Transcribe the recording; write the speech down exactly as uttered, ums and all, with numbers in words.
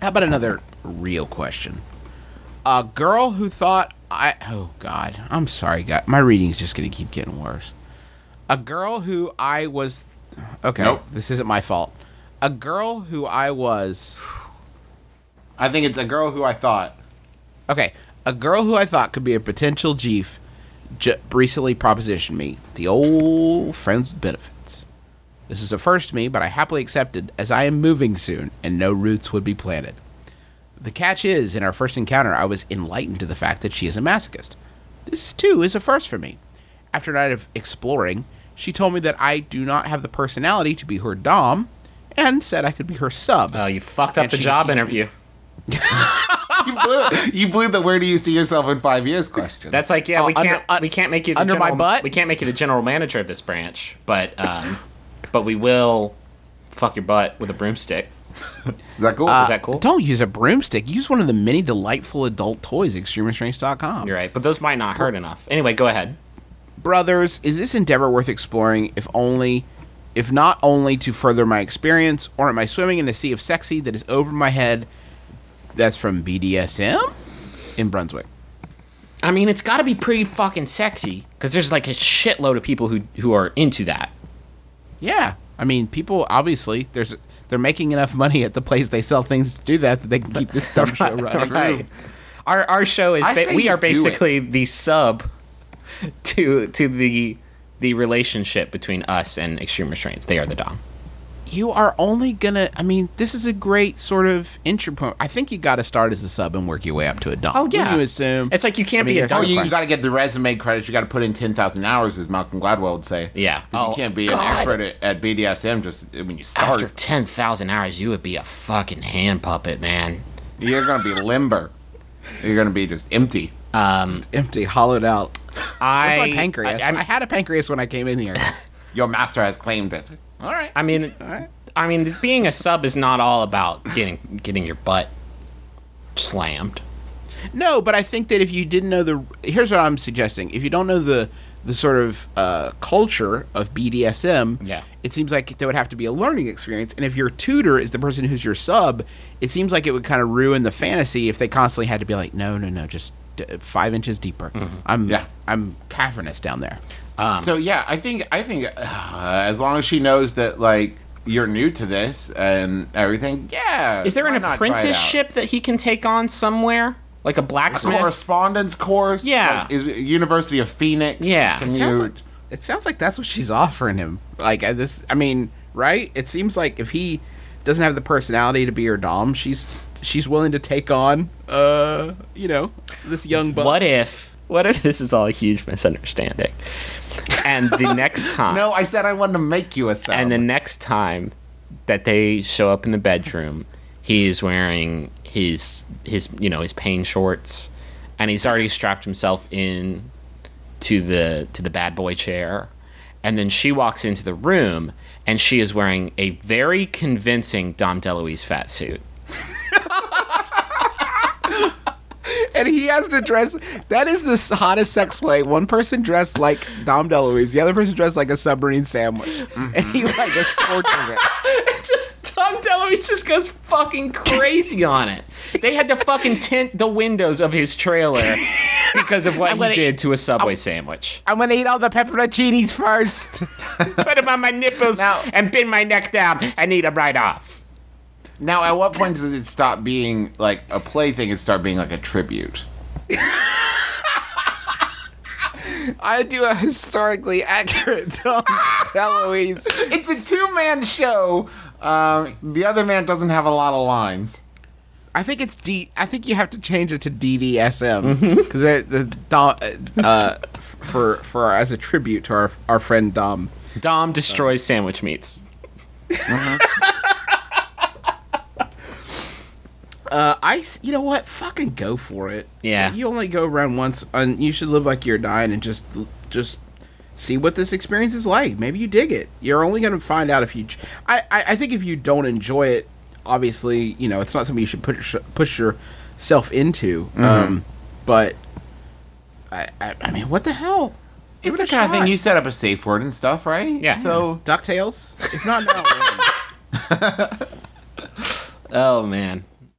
How about another real question? A girl who thought I... Oh, God. I'm sorry, guys. My reading's just going to keep getting worse. A girl who I was... Okay, Nope. This isn't my fault. A girl who I was... I think it's a girl who I thought. Okay, a girl who I thought could be a potential Jeef j- recently propositioned me. The old friends with benefits. This is a first to me, but I happily accepted as I am moving soon and no roots would be planted. The catch is, in our first encounter, I was enlightened to the fact that she is a masochist. This, too, is a first for me. After a night of exploring, she told me that I do not have the personality to be her dom, and said I could be her sub. Oh, you fucked up And the she job could teach interview. You blew, you blew the "Where do you see yourself in five years?" question. That's like, yeah, Oh, we under- can't un- we can't make you the under my general, butt? We can't make you the general manager of this branch, but um, but we will fuck your butt with a broomstick. Is that cool? Is that cool? Don't use a broomstick. Use one of the many delightful adult toys at extreme restraints dot com. You're right, but those might not hurt enough. Anyway, go ahead. Brothers, is this endeavor worth exploring if only if not only to further my experience, or am I swimming in a sea of sexy that is over my head? That's from B D S M in Brunswick. I mean, it's got to be pretty fucking sexy because there's like a shitload of people who who are into that. Yeah. I mean, people obviously there's they're making enough money at the place they sell things to do that that they can keep this dumb show running. Right. Our our show is I ba- say we you are do basically the sub to to the the relationship between us and Extreme Restraints. They are the dom. You are only gonna. I mean, this is a great sort of entry point. I think you got to start as a sub and work your way up to a dom. Oh Wouldn't yeah, you assume it's like you can't I mean, be a there's dom. Oh, you Right. got to get the resume credits. You got to put in ten thousand hours, as Malcolm Gladwell would say. Yeah. 'Cause Oh, you can't be God. an expert at, at B D S M just when you start. After ten thousand hours, you would be a fucking hand puppet, man. You're gonna be limber. You're gonna be just empty. Um, empty, hollowed out? I Where's my pancreas? I, I, I, had a pancreas when I came in here. Your master has claimed it. All right. I mean, right. I mean, being a sub is not all about getting getting your butt slammed. No, but I think that if you didn't know the, here's what I'm suggesting: if you don't know the the sort of uh, culture of B D S M, Yeah. it seems like there would have to be a learning experience. And if your tutor is the person who's your sub, it seems like it would kind of ruin the fantasy if they constantly had to be like, no, no, no, just d- five inches deeper. I'm Yeah. I'm cavernous down there. So yeah, I think I think uh, as long as she knows that like you're new to this and everything, yeah. Is there why an not try it out? apprenticeship that he can take on somewhere, like a A blacksmith? correspondence course? Yeah. Like, is University of Phoenix? Yeah. Can It you? sounds like it sounds like that's what she's offering him. Like uh, this, I mean, right? It seems like if he doesn't have the personality to be her dom, she's she's willing to take on, uh, you know, this young buck. What if? What if this is all a huge misunderstanding? And the next time, no, I said I wanted to make you a sub. and the next time that they show up in the bedroom, he's wearing his his you know his pain shorts, and he's already strapped himself in to the to the bad boy chair, and then she walks into the room and she is wearing a very convincing Dom DeLuise fat suit. And he has to dress. That is the hottest sex play. One person dressed like Dom DeLuise, the other person dressed like a submarine sandwich, and he like is torturing it. Just Tom DeLuise just goes fucking crazy on it. They had to fucking tint the windows of his trailer because of what I'm he gonna did eat- to a Subway sandwich. I'm gonna eat all the pepperoncinis first. Put him on my nipples Now- and bend my neck down and eat him right off. now, at what point does it stop being like a play thing and start being like a tribute? I do a historically accurate Dom DeLuise. It's a two-man show. Um, the other man doesn't have a lot of lines. I think it's D. I think you have to change it to D D S M because the, the Dom uh, f- for for as a tribute to our our friend Dom. Dom destroys sandwich meats. Uh, I s- you know what? Fucking go for it. Yeah. You only go around once, and you should live like you're dying and just just see what this experience is like. Maybe you dig it. You're only gonna find out if you. ch- I I, I think if you don't enjoy it, obviously, you know, it's not something you should push push yourself into. Um, but I, I I mean, what the hell? Give It's it the a kind of thing shot. you set up a safe word and stuff, right? Yeah. So DuckTales. If not now, when? Oh man.